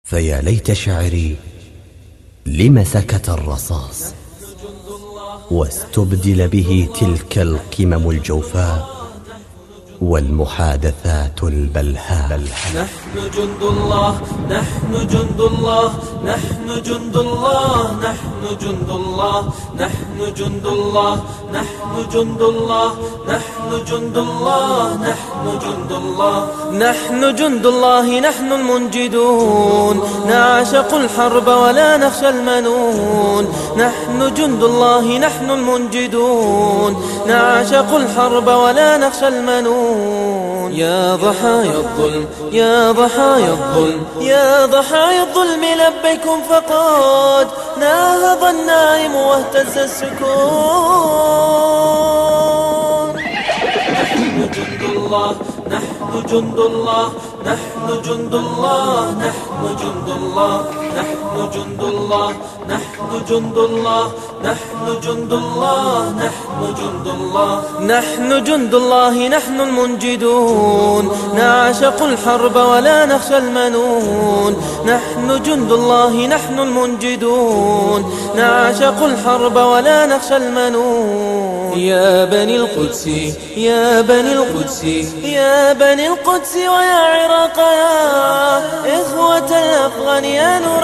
فيا ليت شعري لم سكت الرصاص واستبدل به تلك القمم الجوفاء والمحادثات البلهاء. نحن جند الله، نحن جند الله، نحن جند الله، نحن جند الله، نحن جند الله، نحن جند الله، نحن جند الله، نحن جند الله، نحن جند الله، نحن المنجدون، نعشق الحرب ولا نخشى المنون. نحن جند الله، نحن المنجدون، نعشق الحرب ولا نخشى المنون. يا ضحايا الظلم، يا ضحايا الظلم، يا ضحايا الظلم لبيكم فقد ناهض النائم واهتز السكون. نحن جند الله، نحن جند الله، نحن جند الله، نحن جند الله، نحن جند الله، نحن جند الله، نحن جند الله، نحن جند الله، نحن جند الله، نحن المنجدون، نعشق الحرب ولا نخشى المنون. نحن جند الله، نحن المنجدون، نعشق الحرب ولا نخشى المنون. يا بني القدس، يا بني القدس، يا بني القدس ويا عراق، يا إخوة الأفغان، يا نور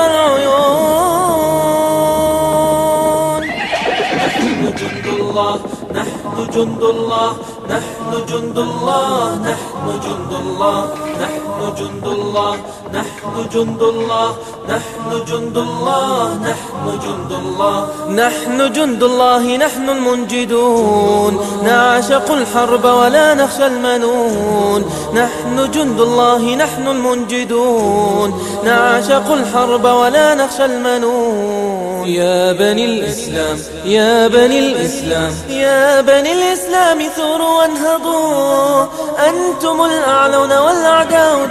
العيون. نحن جند الله، نحن جند الله، نحن جند الله، نحن جند الله، نحن جند الله، نحن جند الله، نحن جند الله، نحن جند الله، نحن جند الله، نحن المنجدون، نعشق الحرب ولا نخشى المنون. نحن جند الله، نحن المنجدون، نعشق الحرب ولا نخشى المنون. يا بني الإسلام، يا بني الإسلام، يا بني الإسلام ثوروا وانهضوا، أنتم الأعلون والأعداء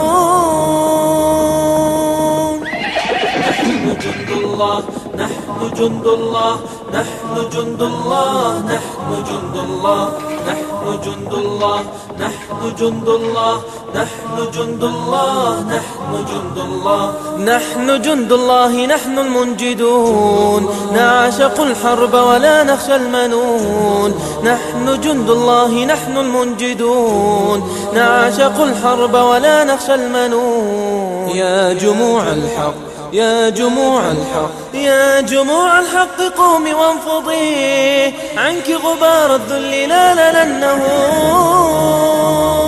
دون. نحن جند الله، نحن جند الله، نحن جند الله، نحن جند الله، نحن جند الله، نحن جند الله، نحن جند الله، نحن جند الله، نحن جند الله، نحن المنجدون، نعشق الحرب ولا نخشى المنون. نحن جند الله، نحن المنجدون، نعشق الحرب ولا نخشى المنون. يا جموع الحق، يا جموع الحق، يا جموع الحق قومي وانفضي عنك غبار الذل لا لنه.